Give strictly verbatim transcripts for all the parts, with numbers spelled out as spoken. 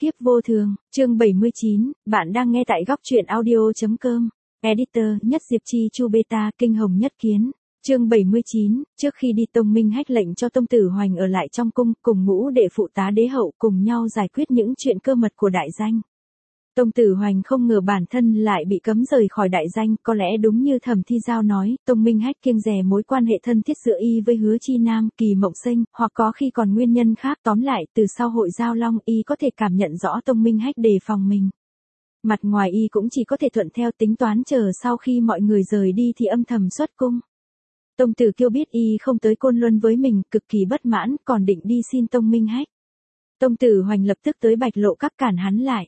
Kiếp vô thường, chương bảy mươi chín, bạn đang nghe tại góc truyện audio.com. Editor, Nhất Diệp Chi Chu Beta, Kinh Hồng Nhất Kiến. Chương bảy mươi chín, trước khi đi Tông Minh Hách lệnh cho Tông Tử Hoành ở lại trong cung, cùng ngũ đệ phụ tá đế hậu cùng nhau giải quyết những chuyện cơ mật của đại danh. Tông Tử Hoành không ngờ bản thân lại bị cấm rời khỏi đại danh, có lẽ đúng như Thẩm Thi Giao nói, Tông Minh Hách kiêng dè mối quan hệ thân thiết giữa y với Hứa Chi Nam, Kỳ Mộng Sinh, hoặc có khi còn nguyên nhân khác, tóm lại, từ sau hội Giao Long y có thể cảm nhận rõ Tông Minh Hách đề phòng mình. Mặt ngoài y cũng chỉ có thể thuận theo tính toán chờ sau khi mọi người rời đi thì âm thầm xuất cung. Tông Tử Kiêu biết y không tới Côn Luân với mình, cực kỳ bất mãn, còn định đi xin Tông Minh Hách. Tông Tử Hoành lập tức tới Bạch Lộ Các cản hắn lại.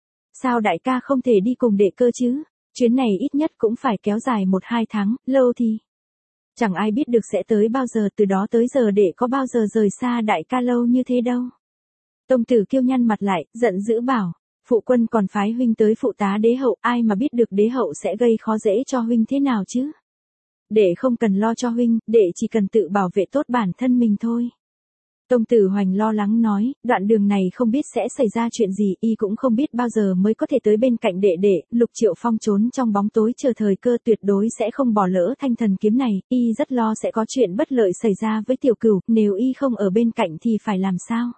Sao đại ca không thể đi cùng đệ cơ chứ? Chuyến này ít nhất cũng phải kéo dài một hai tháng, lâu thì chẳng ai biết được sẽ tới bao giờ, từ đó tới giờ đệ có bao giờ rời xa đại ca lâu như thế đâu. Tông Tử Kiêu nhăn mặt lại, giận dữ bảo, phụ quân còn phái huynh tới phụ tá đế hậu, ai mà biết được đế hậu sẽ gây khó dễ cho huynh thế nào chứ? Đệ không cần lo cho huynh, đệ chỉ cần tự bảo vệ tốt bản thân mình thôi. Tông Tử Hoành lo lắng nói, đoạn đường này không biết sẽ xảy ra chuyện gì, y cũng không biết bao giờ mới có thể tới bên cạnh đệ đệ. Lục Triệu Phong trốn trong bóng tối chờ thời cơ, tuyệt đối sẽ không bỏ lỡ thanh thần kiếm này, y rất lo sẽ có chuyện bất lợi xảy ra với Tiểu Cửu, nếu y không ở bên cạnh thì phải làm sao?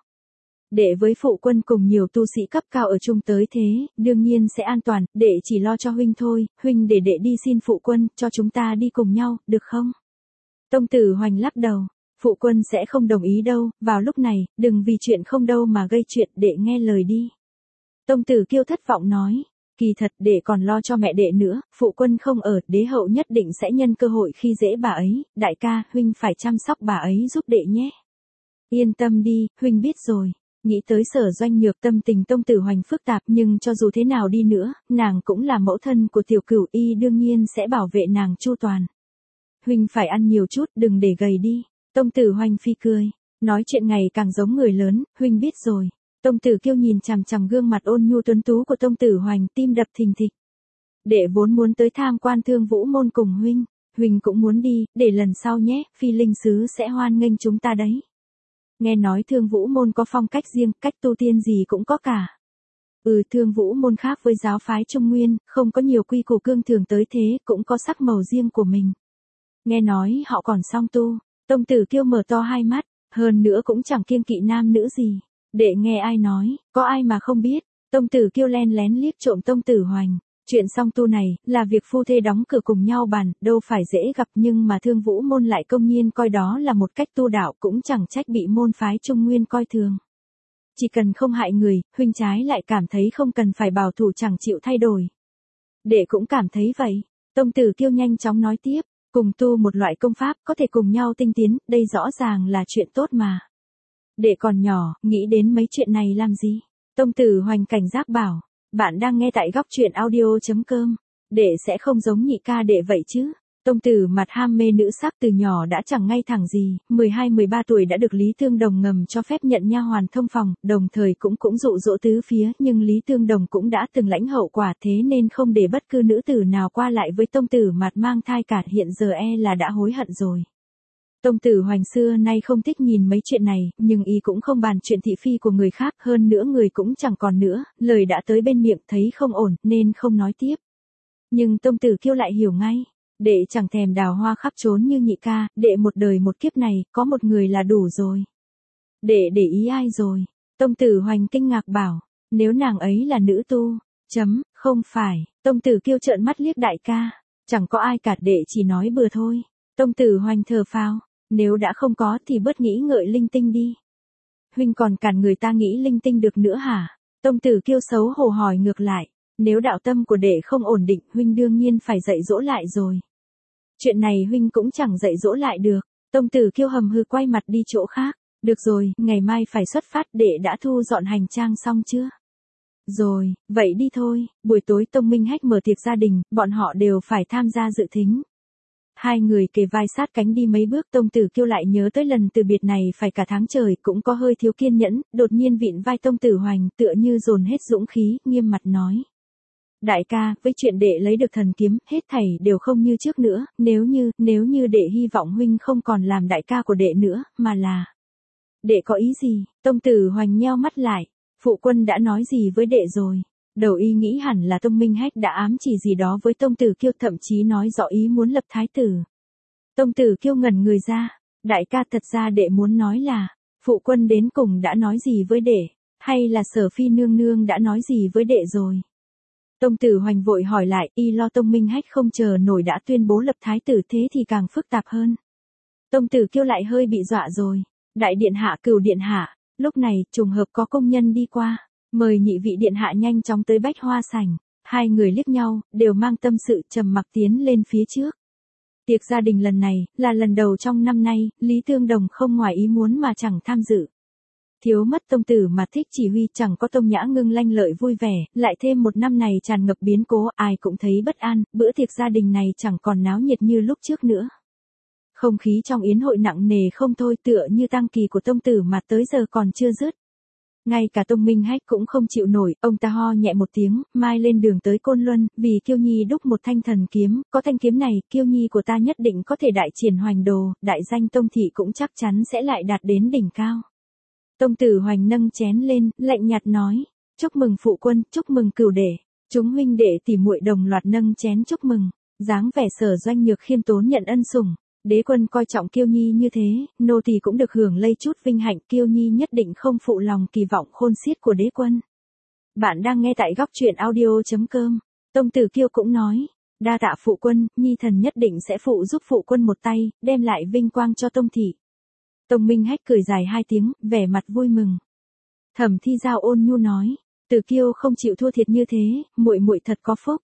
Đệ với phụ quân cùng nhiều tu sĩ cấp cao ở chung tới thế, đương nhiên sẽ an toàn, đệ chỉ lo cho huynh thôi, huynh để đệ đi xin phụ quân, cho chúng ta đi cùng nhau, được không? Tông Tử Hoành lắc đầu. Phụ quân sẽ không đồng ý đâu, vào lúc này, đừng vì chuyện không đâu mà gây chuyện, đệ nghe lời đi. Tông Tử Kiêu thất vọng nói, kỳ thật đệ còn lo cho mẹ đệ nữa, phụ quân không ở, đế hậu nhất định sẽ nhân cơ hội khi dễ bà ấy, đại ca, huynh phải chăm sóc bà ấy giúp đệ nhé. Yên tâm đi, huynh biết rồi. Nghĩ tới Sở Doanh Nhược, tâm tình Tông Tử Hoành phức tạp, nhưng cho dù thế nào đi nữa, nàng cũng là mẫu thân của Tiểu Cửu, y đương nhiên sẽ bảo vệ nàng chu toàn. Huynh phải ăn nhiều chút, đừng để gầy đi. Tông Tử Hoành phi cười, nói chuyện ngày càng giống người lớn, huynh biết rồi. Tông Tử Kiêu nhìn chằm chằm gương mặt ôn nhu tuấn tú của Tông Tử Hoành, tim đập thình thịch. Đệ vốn muốn tới tham quan Thương Vũ môn cùng huynh, huynh cũng muốn đi, để lần sau nhé, Phi Linh sứ sẽ hoan nghênh chúng ta đấy. Nghe nói Thương Vũ môn có phong cách riêng, cách tu tiên gì cũng có cả. Ừ, Thương Vũ môn khác với giáo phái Trung Nguyên, không có nhiều quy củ cương thường tới thế, cũng có sắc màu riêng của mình. Nghe nói họ còn song tu. Tông Tử Kiêu mở to hai mắt, hơn nữa cũng chẳng kiêng kỵ nam nữ gì. Đệ nghe ai nói, có ai mà không biết. Tông Tử Kiêu len lén liếc trộm Tông Tử Hoành. Chuyện song tu này, là việc phu thê đóng cửa cùng nhau bàn, đâu phải dễ gặp, nhưng mà Thương Vũ môn lại công nhiên coi đó là một cách tu đạo, cũng chẳng trách bị môn phái Trung Nguyên coi thường. Chỉ cần không hại người, huynh trái lại cảm thấy không cần phải bảo thủ chẳng chịu thay đổi. Đệ cũng cảm thấy vậy. Tông Tử Kiêu nhanh chóng nói tiếp. Cùng tu một loại công pháp, có thể cùng nhau tinh tiến, đây rõ ràng là chuyện tốt mà. Đệ còn nhỏ, nghĩ đến mấy chuyện này làm gì? Tông Tử Hoành cảnh giác bảo, bạn đang nghe tại góc truyện audio.com. Đệ sẽ không giống nhị ca đệ vậy chứ. Tông Tử mặt ham mê nữ sắc từ nhỏ đã chẳng ngay thẳng gì, mười hai mười ba tuổi đã được Lý Thương Đồng ngầm cho phép nhận nha hoàn thông phòng, đồng thời cũng cũng dụ dỗ tứ phía, nhưng Lý Thương Đồng cũng đã từng lãnh hậu quả, thế nên không để bất cứ nữ tử nào qua lại với Tông Tử mặt mang thai cả, hiện giờ e là đã hối hận rồi. Tông Tử Hoành xưa nay không thích nhìn mấy chuyện này, nhưng y cũng không bàn chuyện thị phi của người khác, hơn nữa người cũng chẳng còn nữa, lời đã tới bên miệng thấy không ổn, nên không nói tiếp. Nhưng Tông Tử Kiêu lại hiểu ngay. Đệ chẳng thèm đào hoa khắp trốn như nhị ca, đệ một đời một kiếp này, có một người là đủ rồi. Đệ để ý ai rồi? Tông Tử Hoành kinh ngạc bảo, nếu nàng ấy là nữ tu, chấm, không phải. Tông Tử Kiêu trợn mắt liếc đại ca, chẳng có ai cả, đệ chỉ nói bừa thôi. Tông Tử Hoành thở phào, nếu đã không có thì bớt nghĩ ngợi linh tinh đi. Huynh còn cản người ta nghĩ linh tinh được nữa hả? Tông Tử Kiêu xấu hổ hỏi ngược lại, nếu đạo tâm của đệ không ổn định, huynh đương nhiên phải dạy dỗ lại rồi. Chuyện này huynh cũng chẳng dạy dỗ lại được. Tông Tử Kiêu hầm hừ quay mặt đi chỗ khác. Được rồi, ngày mai phải xuất phát, đệ đã thu dọn hành trang xong chưa? Rồi, vậy đi thôi. Buổi tối Tông Minh Hách mở tiệc gia đình, bọn họ đều phải tham gia dự thính. Hai người kề vai sát cánh đi mấy bước, Tông Tử Kiêu lại nhớ tới lần từ biệt này phải cả tháng trời, cũng có hơi thiếu kiên nhẫn, đột nhiên vịn vai Tông Tử Hoành, tựa như dồn hết dũng khí, nghiêm mặt nói. Đại ca, với chuyện đệ lấy được thần kiếm, hết thảy đều không như trước nữa, nếu như, nếu như đệ hy vọng huynh không còn làm đại ca của đệ nữa, mà là... Đệ có ý gì? Tông Tử Hoành nheo mắt lại. Phụ quân đã nói gì với đệ rồi? Đầu y nghĩ hẳn là Tông Minh Hách đã ám chỉ gì đó với Tông Tử Kiêu, thậm chí nói rõ ý muốn lập thái tử. Tông Tử Kiêu ngẩn người ra, đại ca thật ra đệ muốn nói là, phụ quân đến cùng đã nói gì với đệ, hay là Sở Phi nương nương đã nói gì với đệ rồi? Tông Tử Hoành vội hỏi lại, y lo Tông Minh Hách không chờ nổi đã tuyên bố lập thái tử, thế thì càng phức tạp hơn. Tông Tử Kiêu lại hơi bị dọa rồi. Đại điện hạ, Cửu điện hạ, lúc này trùng hợp có công nhân đi qua, mời nhị vị điện hạ nhanh chóng tới Bách Hoa sảnh. Hai người liếc nhau, đều mang tâm sự trầm mặc tiến lên phía trước. Tiệc gia đình lần này là lần đầu trong năm nay, Lý Tương Đồng không ngoài ý muốn mà chẳng tham dự. Thiếu mất tông tử mà thích chỉ huy, chẳng có Tông Nhã Ngưng lanh lợi vui vẻ, lại thêm một năm này tràn ngập biến cố, ai cũng thấy bất an, bữa tiệc gia đình này chẳng còn náo nhiệt như lúc trước nữa. Không khí trong yến hội nặng nề không thôi, tựa như tang kỳ của tông tử mà tới giờ còn chưa dứt. Ngay cả Tông Minh Hách cũng không chịu nổi, ông ta ho nhẹ một tiếng, mai lên đường tới Côn Luân, vì Kiêu Nhi đúc một thanh thần kiếm, có thanh kiếm này, Kiêu Nhi của ta nhất định có thể đại triển hoành đồ, đại danh Tông thị cũng chắc chắn sẽ lại đạt đến đỉnh cao. Tông Tử Hoành nâng chén lên, lạnh nhạt nói, chúc mừng phụ quân, chúc mừng Cửu đệ. Chúng huynh đệ tỉ muội đồng loạt nâng chén chúc mừng, dáng vẻ Sở Doanh Nhược khiêm tốn nhận ân sủng. Đế quân coi trọng Kiêu Nhi như thế, nô tỳ cũng được hưởng lây chút vinh hạnh, Kiêu Nhi nhất định không phụ lòng kỳ vọng khôn xiết của đế quân. Bạn đang nghe tại góc truyện audio chấm com. Tông Tử Kiêu cũng nói, đa tạ phụ quân, Nhi thần nhất định sẽ phụ giúp phụ quân một tay, đem lại vinh quang cho Tông thị. Tông Minh Hách cười dài hai tiếng, vẻ mặt vui mừng. Thẩm Thi Giao ôn nhu nói, Tử Kiêu không chịu thua thiệt như thế, muội muội thật có phúc.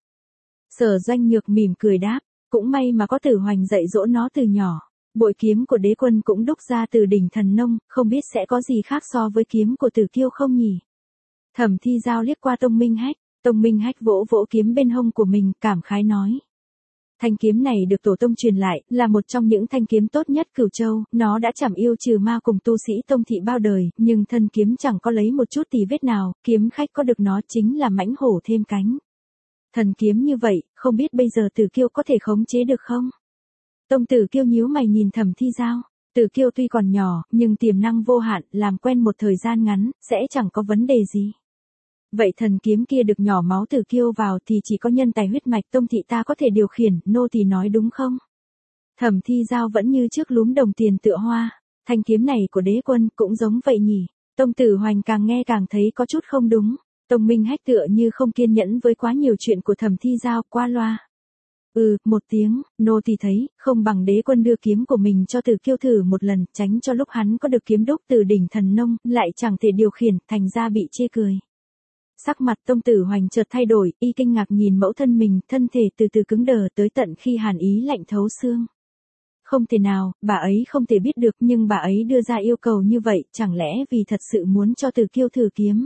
Sở Doanh Nhược mỉm cười đáp, cũng may mà có Tử Hoành dạy dỗ nó từ nhỏ. Bội kiếm của đế quân cũng đúc ra từ đỉnh thần nông, không biết sẽ có gì khác so với kiếm của Tử Kiêu không nhỉ? Thẩm Thi Giao liếc qua Tông Minh Hách, Tông Minh Hách vỗ vỗ kiếm bên hông của mình, cảm khái nói. Thanh kiếm này được tổ tông truyền lại, là một trong những thanh kiếm tốt nhất Cửu Châu, nó đã chảm yêu trừ ma cùng tu sĩ Tông thị bao đời, nhưng thân kiếm chẳng có lấy một chút tì vết nào, kiếm khách có được nó chính là mãnh hổ thêm cánh. Thần kiếm như vậy, không biết bây giờ Tử Kiêu có thể khống chế được không? Tông Tử Kiêu nhíu mày nhìn Thẩm Thi Giao, Tử Kiêu tuy còn nhỏ, nhưng tiềm năng vô hạn, làm quen một thời gian ngắn, sẽ chẳng có vấn đề gì. Vậy thần kiếm kia được nhỏ máu Tử Kiêu vào thì chỉ có nhân tài huyết mạch Tông thị ta có thể điều khiển, nô tỳ nói đúng không? Thẩm Thi Giao vẫn như trước lúm đồng tiền tựa hoa, thanh kiếm này của đế quân cũng giống vậy nhỉ? Tông Tử Hoành càng nghe càng thấy có chút không đúng. Tông Minh Hách tựa như không kiên nhẫn với quá nhiều chuyện của Thẩm Thi Giao, qua loa. Ừ, một tiếng, nô tỳ thấy, không bằng đế quân đưa kiếm của mình cho Tử Kiêu thử một lần, tránh cho lúc hắn có được kiếm đúc từ đỉnh thần nông, lại chẳng thể điều khiển, thành ra bị chê cười. Sắc mặt Tông Tử Hoành chợt thay đổi, y kinh ngạc nhìn mẫu thân mình, thân thể từ từ cứng đờ tới tận khi hàn ý lạnh thấu xương. Không thể nào, bà ấy không thể biết được, nhưng bà ấy đưa ra yêu cầu như vậy, chẳng lẽ vì thật sự muốn cho Tử Kiêu thử kiếm?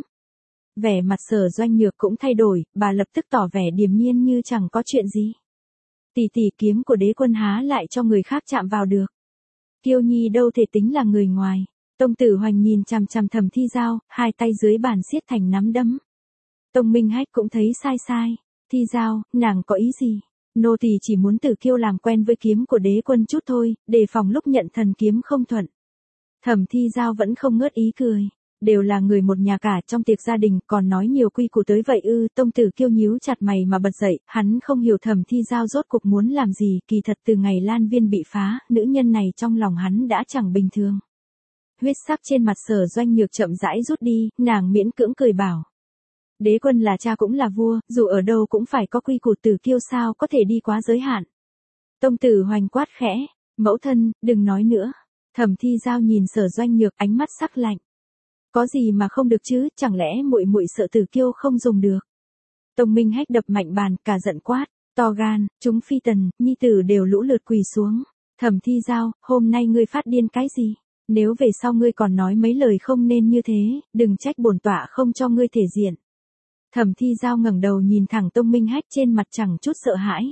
Vẻ mặt Sở Doanh Nhược cũng thay đổi, bà lập tức tỏ vẻ điềm nhiên như chẳng có chuyện gì. Tỷ tỷ, kiếm của đế quân há lại cho người khác chạm vào được. Kiêu Nhi đâu thể tính là người ngoài. Tông Tử Hoành nhìn chằm chằm Thẩm Thi Giao, hai tay dưới bàn siết thành nắm đấm. Tông Minh Hách cũng thấy sai sai. Thi Giao, nàng có ý gì? Nô tỳ chỉ muốn Tử Kiêu làm quen với kiếm của đế quân chút thôi, đề phòng lúc nhận thần kiếm không thuận. Thẩm Thi Giao vẫn không ngớt ý cười. Đều là người một nhà cả trong tiệc gia đình, còn nói nhiều quy củ tới vậy ư? Tông Tử Kiêu nhíu chặt mày mà bật dậy, hắn không hiểu Thẩm Thi Giao rốt cuộc muốn làm gì, kỳ thật từ ngày Lan Viên bị phá, nữ nhân này trong lòng hắn đã chẳng bình thường. Huyết sắc trên mặt Sở Doanh Nhược chậm rãi rút đi, nàng miễn cưỡng cười bảo. Đế quân là cha cũng là vua, dù ở đâu cũng phải có quy củ, Tử Kiêu sao có thể đi quá giới hạn. Tông Tử Hoành quát khẽ, mẫu thân, đừng nói nữa. Thẩm Thi Giao nhìn Sở Doanh Nhược, ánh mắt sắc lạnh. Có gì mà không được chứ, chẳng lẽ muội muội sợ Tử Kiêu không dùng được? Tông Minh Hách đập mạnh bàn, cả giận quát, to gan, chúng phi tần, nhi tử đều lũ lượt quỳ xuống. Thẩm Thi Giao, hôm nay ngươi phát điên cái gì? Nếu về sau ngươi còn nói mấy lời không nên như thế, đừng trách bổn tọa không cho ngươi thể diện. Thẩm Thi Giao ngẩng đầu nhìn thẳng Tông Minh Hách, trên mặt chẳng chút sợ hãi.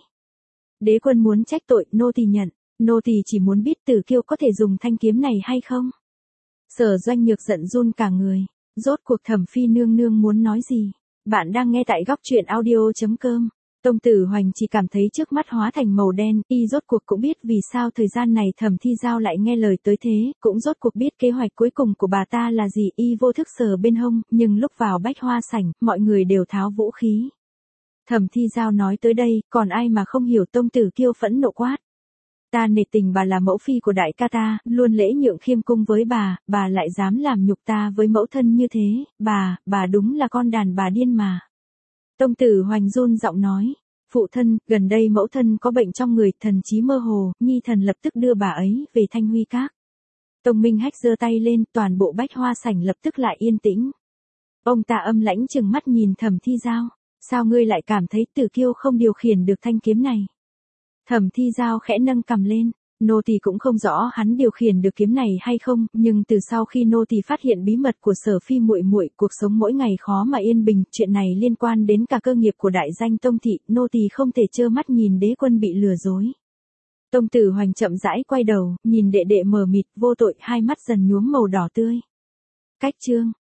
Đế quân muốn trách tội, nô tỳ nhận, nô tỳ chỉ muốn biết Tử Kiêu có thể dùng thanh kiếm này hay không? Sở Doanh Nhược giận run cả người, rốt cuộc Thẩm Phi nương nương muốn nói gì? Bạn đang nghe tại góc truyện audio chấm com. Tông Tử Hoành chỉ cảm thấy trước mắt hóa thành màu đen, y rốt cuộc cũng biết vì sao thời gian này Thẩm Thi Giao lại nghe lời tới thế, cũng rốt cuộc biết kế hoạch cuối cùng của bà ta là gì, y vô thức sờ bên hông, nhưng lúc vào bách hoa sảnh, mọi người đều tháo vũ khí. Thẩm Thi Giao nói tới đây, còn ai mà không hiểu. Tông Tử Kiêu phẫn nộ quát. Ta nể tình bà là mẫu phi của đại ca ta, luôn lễ nhượng khiêm cung với bà, bà lại dám làm nhục ta với mẫu thân như thế, bà, bà đúng là con đàn bà điên mà. Tông Tử Hoành run giọng nói, phụ thân, gần đây mẫu thân có bệnh trong người, thần trí mơ hồ, nhi thần lập tức đưa bà ấy về Thanh Huy Các. Tông Minh Hách giơ tay lên, toàn bộ bách hoa sảnh lập tức lại yên tĩnh. Ông ta âm lãnh trừng mắt nhìn Thẩm Thi Giao, sao ngươi lại cảm thấy Tử Kiêu không điều khiển được thanh kiếm này? Thẩm Thi Giao khẽ nâng cằm lên, nô tỳ cũng không rõ hắn điều khiển được kiếm này hay không, nhưng từ sau khi nô tỳ phát hiện bí mật của Sở phi muội muội, cuộc sống mỗi ngày khó mà yên bình, chuyện này liên quan đến cả cơ nghiệp của đại danh Tông thị, nô tỳ không thể trơ mắt nhìn đế quân bị lừa dối. Tông Tử Hoành chậm rãi quay đầu, nhìn đệ đệ mờ mịt vô tội, hai mắt dần nhuốm màu đỏ tươi. Cách chương